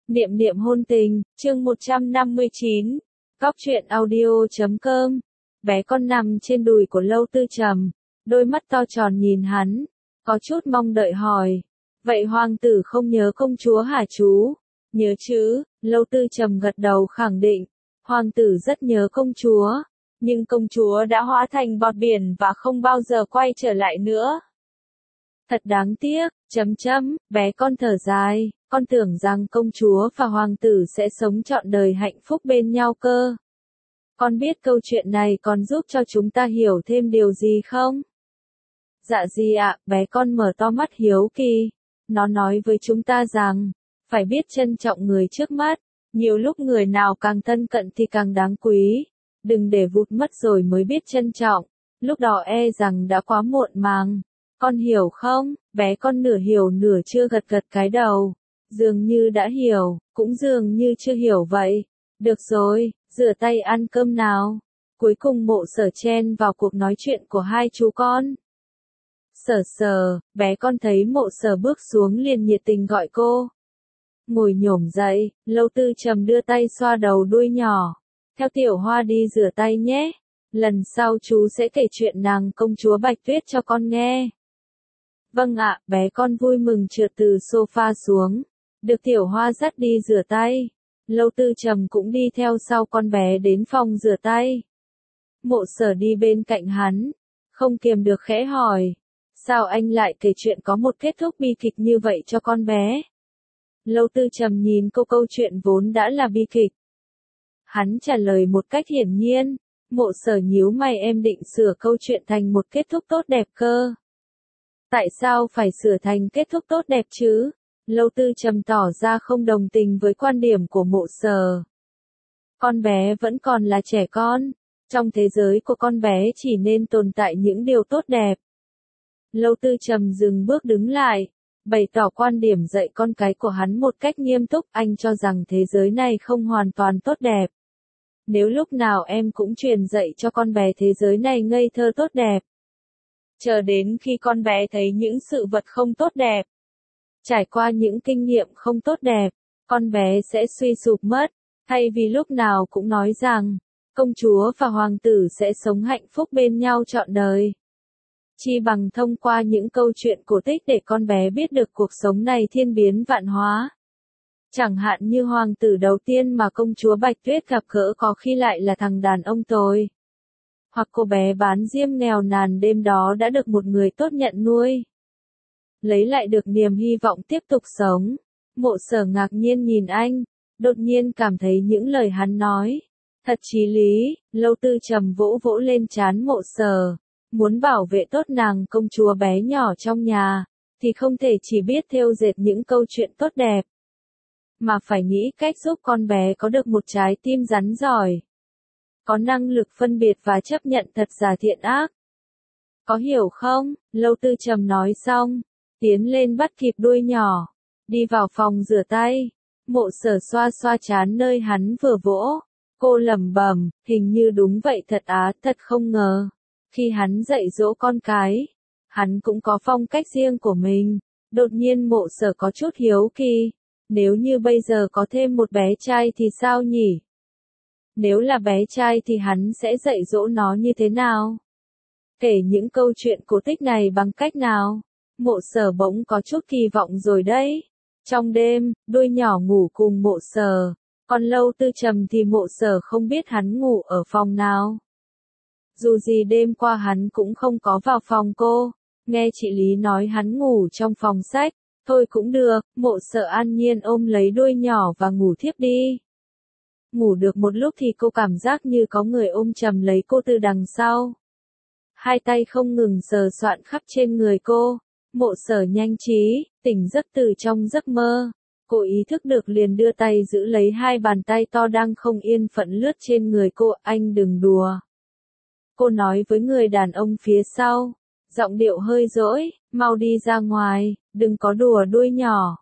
Niệm niệm hôn tình, chương 159, Góc truyện audio.com. Bé con nằm trên đùi của Lâu Tư Trầm, đôi mắt to tròn nhìn hắn, có chút mong đợi hỏi. Vậy hoàng tử không nhớ công chúa hả chú? Nhớ chứ, Lâu Tư Trầm gật đầu khẳng định. Hoàng tử rất nhớ công chúa, nhưng công chúa đã hóa thành bọt biển và không bao giờ quay trở lại nữa. Thật đáng tiếc, bé con thở dài, con tưởng rằng công chúa và hoàng tử sẽ sống trọn đời hạnh phúc bên nhau cơ. Con biết câu chuyện này còn giúp cho chúng ta hiểu thêm điều gì không? Dạ gì ạ, bé con mở to mắt hiếu kỳ. Nó nói với chúng ta rằng, phải biết trân trọng người trước mắt, nhiều lúc người nào càng thân cận thì càng đáng quý. Đừng để vụt mất rồi mới biết trân trọng, lúc đó e rằng đã quá muộn màng. Con hiểu không? Bé con nửa hiểu nửa chưa gật gật cái đầu. Dường như đã hiểu, cũng dường như chưa hiểu vậy. Được rồi, rửa tay ăn cơm nào. Cuối cùng Mộ Sở chen vào cuộc nói chuyện của hai chú con. Sở, bé con thấy Mộ Sở bước xuống liền nhiệt tình gọi cô. Ngồi nhổm dậy, Lâu Tư Trầm đưa tay xoa đầu đuôi nhỏ. Theo Tiểu Hoa đi rửa tay nhé. Lần sau chú sẽ kể chuyện nàng công chúa Bạch Tuyết cho con nghe. Vâng ạ, bé con vui mừng trượt từ sofa xuống. Được Tiểu Hoa dắt đi rửa tay. Lâu Tư Trầm cũng đi theo sau con bé đến phòng rửa tay. Mộ Sở đi bên cạnh hắn, không kiềm được khẽ hỏi. Sao anh lại kể chuyện có một kết thúc bi kịch như vậy cho con bé? Lâu Tư Trầm nhìn câu chuyện vốn đã là bi kịch. Hắn trả lời một cách hiển nhiên. Mộ Sở nhíu mày, em định sửa câu chuyện thành một kết thúc tốt đẹp cơ. Tại sao phải sửa thành kết thúc tốt đẹp chứ? Lâu Tư Trầm tỏ ra không đồng tình với quan điểm của Mộ Sở. Con bé vẫn còn là trẻ con. Trong thế giới của con bé chỉ nên tồn tại những điều tốt đẹp. Lâu Tư Trầm dừng bước đứng lại, bày tỏ quan điểm dạy con cái của hắn một cách nghiêm túc. Anh cho rằng thế giới này không hoàn toàn tốt đẹp. Nếu lúc nào em cũng truyền dạy cho con bé thế giới này ngây thơ tốt đẹp. Chờ đến khi con bé thấy những sự vật không tốt đẹp, trải qua những kinh nghiệm không tốt đẹp, con bé sẽ suy sụp mất. Thay vì lúc nào cũng nói rằng, công chúa và hoàng tử sẽ sống hạnh phúc bên nhau trọn đời. Chi bằng thông qua những câu chuyện cổ tích để con bé biết được cuộc sống này thiên biến vạn hóa. Chẳng hạn như hoàng tử đầu tiên mà công chúa Bạch Tuyết gặp gỡ có khi lại là thằng đàn ông tồi. Hoặc cô bé bán diêm nghèo nàn đêm đó đã được một người tốt nhận nuôi. Lấy lại được niềm hy vọng tiếp tục sống. Mộ Sở ngạc nhiên nhìn anh, đột nhiên cảm thấy những lời hắn nói thật chí lý. Lâu Tư Trầm vỗ vỗ lên trán Mộ Sở. Muốn bảo vệ tốt nàng công chúa bé nhỏ trong nhà, thì không thể chỉ biết thêu dệt những câu chuyện tốt đẹp, mà phải nghĩ cách giúp con bé có được một trái tim rắn giỏi. Có năng lực phân biệt và chấp nhận thật giả thiện ác. Có hiểu không? Lâu Tư Trầm nói xong, tiến lên bắt kịp đuôi nhỏ, đi vào phòng rửa tay. Mộ Sở xoa xoa trán nơi hắn vừa vỗ. Cô lẩm bẩm, hình như đúng vậy thật á, thật không ngờ. Khi hắn dạy dỗ con cái, hắn cũng có phong cách riêng của mình. Đột nhiên Mộ Sở có chút hiếu kỳ. Nếu như bây giờ có thêm một bé trai thì sao nhỉ? Nếu là bé trai thì hắn sẽ dạy dỗ nó như thế nào? Kể những câu chuyện cổ tích này bằng cách nào? Mộ Sở bỗng có chút kỳ vọng rồi đấy. Trong đêm, đuôi nhỏ ngủ cùng Mộ Sở. Còn Lâu Tư Trầm thì Mộ Sở không biết hắn ngủ ở phòng nào. Dù gì đêm qua hắn cũng không có vào phòng cô. Nghe chị Lý nói hắn ngủ trong phòng sách. Thôi cũng được, Mộ Sở an nhiên ôm lấy đuôi nhỏ và ngủ thiếp đi. Ngủ được một lúc thì cô cảm giác như có người ôm chầm lấy cô từ đằng sau. Hai tay không ngừng sờ soạn khắp trên người cô. Mộ Sở nhanh trí, tỉnh giấc từ trong giấc mơ. Cô ý thức được liền đưa tay giữ lấy hai bàn tay to đang không yên phận lướt trên người cô. Anh đừng đùa. Cô nói với người đàn ông phía sau. Giọng điệu hơi dỗi, mau đi ra ngoài, đừng có đùa đuôi nhỏ.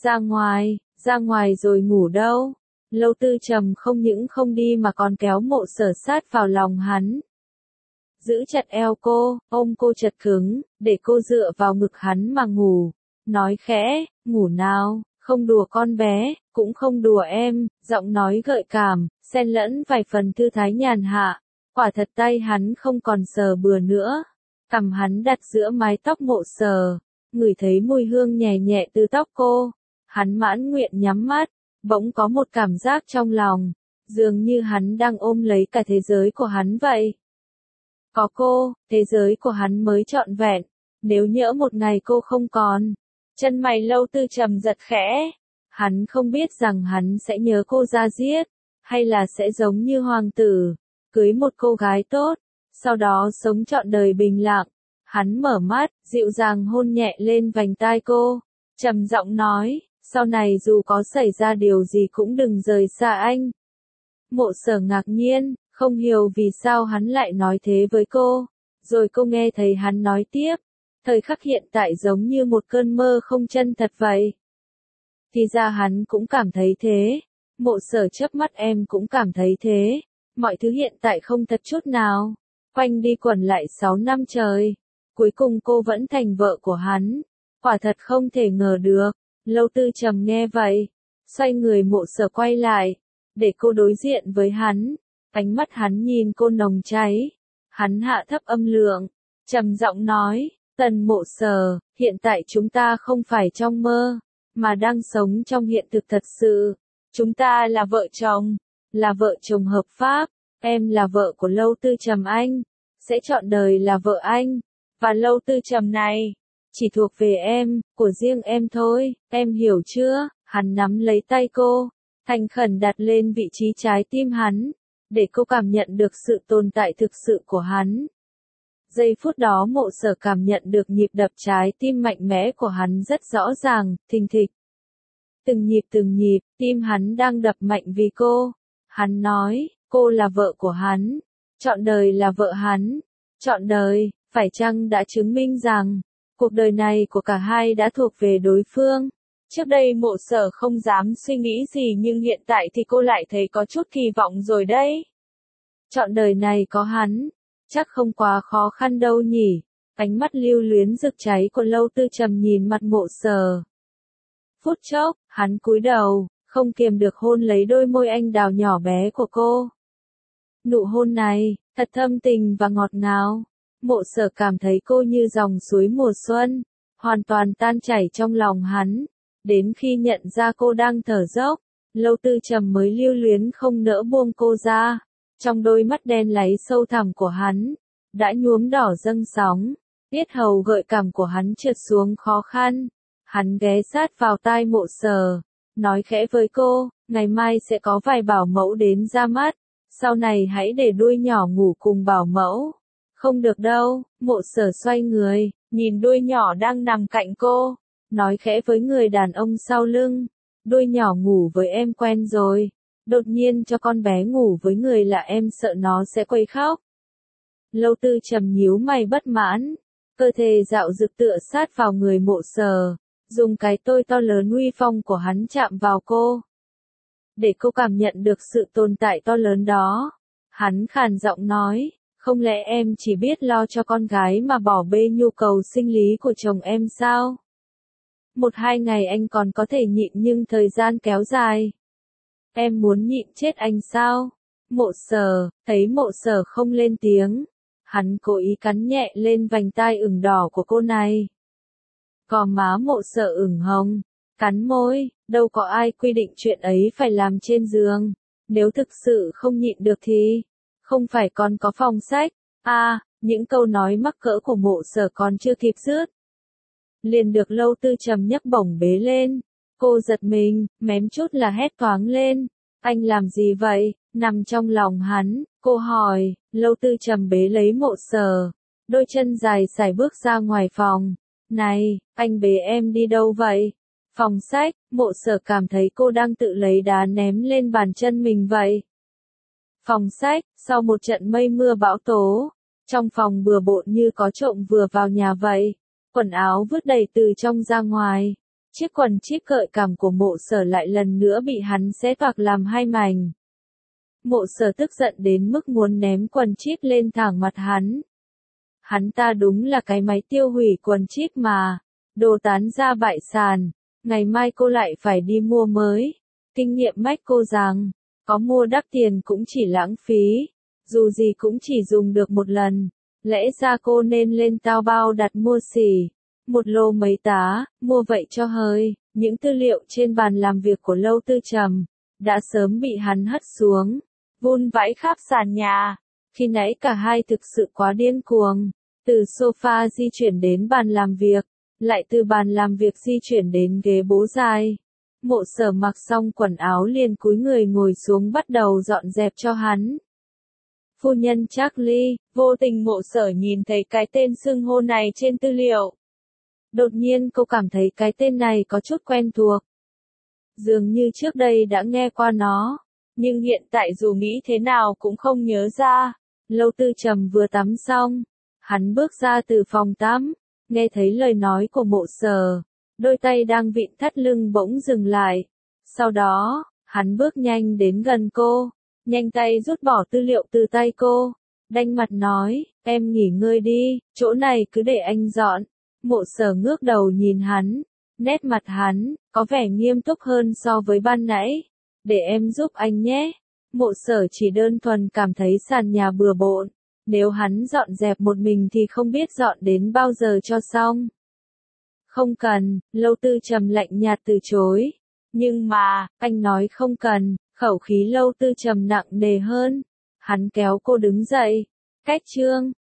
Ra ngoài rồi ngủ đâu. Lâu Tư Trầm không những không đi mà còn kéo Mộ Sở sát vào lòng hắn. Giữ chặt eo cô, ôm cô chặt cứng, để cô dựa vào ngực hắn mà ngủ. Nói khẽ, ngủ nào, Không đùa con bé, cũng không đùa em, giọng nói gợi cảm, xen lẫn vài phần thư thái nhàn hạ. Quả thật tay hắn không còn sờ bừa nữa. Cằm hắn đặt giữa mái tóc Mộ Sở, ngửi thấy mùi hương nhẹ nhẹ từ tóc cô. Hắn mãn nguyện nhắm mắt, bỗng có một cảm giác trong lòng, dường như hắn đang ôm lấy cả thế giới của hắn vậy. Có cô, thế giới của hắn mới trọn vẹn. Nếu nhỡ một ngày cô không còn, chân mày Lâu Tư Trầm giật khẽ. Hắn không biết rằng hắn sẽ nhớ cô ra giết, hay là sẽ giống như hoàng tử, cưới một cô gái tốt, sau đó sống trọn đời bình lặng. Hắn mở mắt, dịu dàng hôn nhẹ lên vành tai cô, trầm giọng nói, sau này dù có xảy ra điều gì cũng đừng rời xa anh. Mộ Sở ngạc nhiên, không hiểu vì sao hắn lại nói thế với cô, rồi cô nghe thấy hắn nói tiếp, thời khắc hiện tại giống như một cơn mơ không chân thật vậy. Thì ra hắn cũng cảm thấy thế. Mộ Sở chớp mắt, em cũng cảm thấy thế. Mọi thứ hiện tại không thật chút nào. Quanh đi quẩn lại 6 năm trời. Cuối cùng cô vẫn thành vợ của hắn. Quả thật không thể ngờ được. Lâu Tư Trầm nghe vậy, xoay người Mộ Sở quay lại, để cô đối diện với hắn. Ánh mắt hắn nhìn cô nồng cháy. Hắn hạ thấp âm lượng, trầm giọng nói, Tần Mộ Sở, hiện tại chúng ta không phải trong mơ, mà đang sống trong hiện thực thật sự. Chúng ta là vợ chồng, là vợ chồng hợp pháp. Em là vợ của Lâu Tư Trầm anh, sẽ trọn đời là vợ anh. Và Lâu Tư Trầm này, chỉ thuộc về em, của riêng em thôi, em hiểu chưa? Hắn nắm lấy tay cô, thành khẩn đặt lên vị trí trái tim hắn, để cô cảm nhận được sự tồn tại thực sự của hắn. Giây phút đó Mộ Sở cảm nhận được nhịp đập trái tim mạnh mẽ của hắn rất rõ ràng, thình thịch. Từng nhịp, tim hắn đang đập mạnh vì cô. Hắn nói, cô là vợ của hắn, trọn đời là vợ hắn, trọn đời, phải chăng đã chứng minh rằng, cuộc đời này của cả hai đã thuộc về đối phương. Trước đây Mộ Sở không dám suy nghĩ gì nhưng hiện tại thì cô lại thấy có chút kỳ vọng rồi đấy. Trọn đời này có hắn, chắc không quá khó khăn đâu nhỉ. Ánh mắt lưu luyến rực cháy của Lâu Tư Trầm nhìn mặt Mộ Sở. Phút chốc, hắn cúi đầu, không kiềm được hôn lấy đôi môi anh đào nhỏ bé của cô. Nụ hôn này, thật thâm tình và ngọt ngào. Mộ Sở cảm thấy cô như dòng suối mùa xuân, hoàn toàn tan chảy trong lòng hắn. Đến khi nhận ra cô đang thở dốc, Lâu Tư Trầm mới lưu luyến không nỡ buông cô ra. Trong đôi mắt đen láy sâu thẳm của hắn, đã nhuốm đỏ dâng sóng. Yết hầu gợi cảm của hắn trượt xuống khó khăn. Hắn ghé sát vào tai Mộ Sở, nói khẽ với cô, ngày mai sẽ có vài bảo mẫu đến ra mắt. Sau này hãy để đuôi nhỏ ngủ cùng bảo mẫu. Không được đâu. Mộ Sở xoay người, nhìn đuôi nhỏ đang nằm cạnh cô, nói khẽ với người đàn ông sau lưng, đuôi nhỏ ngủ với em quen rồi, đột nhiên cho con bé ngủ với người lạ em sợ nó sẽ quấy khóc. Lâu Tư Trầm nhíu mày bất mãn, cơ thể dạo dực tựa sát vào người Mộ Sở, dùng cái tôi to lớn uy phong của hắn chạm vào cô, để cô cảm nhận được sự tồn tại to lớn đó. Hắn khàn giọng nói, không lẽ em chỉ biết lo cho con gái mà bỏ bê nhu cầu sinh lý của chồng em sao? 1-2 ngày anh còn có thể nhịn nhưng thời gian kéo dài. Em muốn nhịn chết anh sao? Mộ Sở, thấy Mộ Sở không lên tiếng, hắn cố ý cắn nhẹ lên vành tai ửng đỏ của cô này. Gò má Mộ Sở ửng hồng, cắn môi, đâu có ai quy định chuyện ấy phải làm trên giường. Nếu thực sự không nhịn được thì, không phải còn có phòng sách. Những câu nói mắc cỡ của Mộ Sở còn chưa kịp dứt, liền được Lâu Tư Trầm nhấc bổng bế lên. Cô giật mình, mém chút là hét toáng lên. Anh làm gì vậy? Nằm trong lòng hắn, cô hỏi. Lâu Tư Trầm bế lấy Mộ Sở, đôi chân dài sải bước ra ngoài phòng. Này, anh bế em đi đâu vậy? Phòng sách. Mộ Sở cảm thấy cô đang tự lấy đá ném lên bàn chân mình vậy. Phòng sách. Sau một trận mây mưa bão tố, trong phòng bừa bộn như có trộm vừa vào nhà vậy. Quần áo vứt đầy từ trong ra ngoài. Chiếc quần chíp gợi cảm của Mộ Sở lại lần nữa bị hắn xé toạc làm hai mảnh. Mộ Sở tức giận đến mức muốn ném quần chíp lên thẳng mặt hắn. Hắn ta đúng là cái máy tiêu hủy quần chíp mà. Đồ tán ra bại sàn. ngày mai cô lại phải đi mua mới. Kinh nghiệm mách cô rằng, có mua đắt tiền cũng chỉ lãng phí, dù gì cũng chỉ dùng được một lần. Lẽ ra cô nên lên Taobao đặt mua xỉ, một lô mấy tá, mua vậy cho hơi. Những tư liệu trên bàn làm việc của Lâu Tư Trầm đã sớm bị hắn hất xuống, vun vãi khắp sàn nhà. Khi nãy cả hai thực sự quá điên cuồng, từ sofa di chuyển đến bàn làm việc, lại từ bàn làm việc di chuyển đến ghế bố dài. Mộ Sở mặc xong quần áo liền cúi người ngồi xuống bắt đầu dọn dẹp cho hắn. Phu nhân Charlie, vô tình Mộ Sở nhìn thấy cái tên xưng hô này trên tư liệu. Đột nhiên cô cảm thấy cái tên này có chút quen thuộc. Dường như trước đây đã nghe qua nó, nhưng hiện tại dù nghĩ thế nào cũng không nhớ ra. Lâu Tư Trầm vừa tắm xong, hắn bước ra từ phòng tắm, nghe thấy lời nói của Mộ Sở, đôi tay đang vịn thắt lưng bỗng dừng lại. Sau đó, hắn bước nhanh đến gần cô, nhanh tay rút bỏ tư liệu từ tay cô, đanh mặt nói, em nghỉ ngơi đi, chỗ này cứ để anh dọn. Mộ Sở ngước đầu nhìn hắn, nét mặt hắn có vẻ nghiêm túc hơn so với ban nãy. Để em giúp anh nhé. Mộ Sở chỉ đơn thuần cảm thấy sàn nhà bừa bộn, nếu hắn dọn dẹp một mình thì không biết dọn đến bao giờ cho xong. Không cần, Lâu Tư Trầm lạnh nhạt từ chối. Nhưng mà, anh nói không cần, khẩu khí Lâu Tư Trầm nặng nề hơn. Hắn kéo cô đứng dậy. Cách chương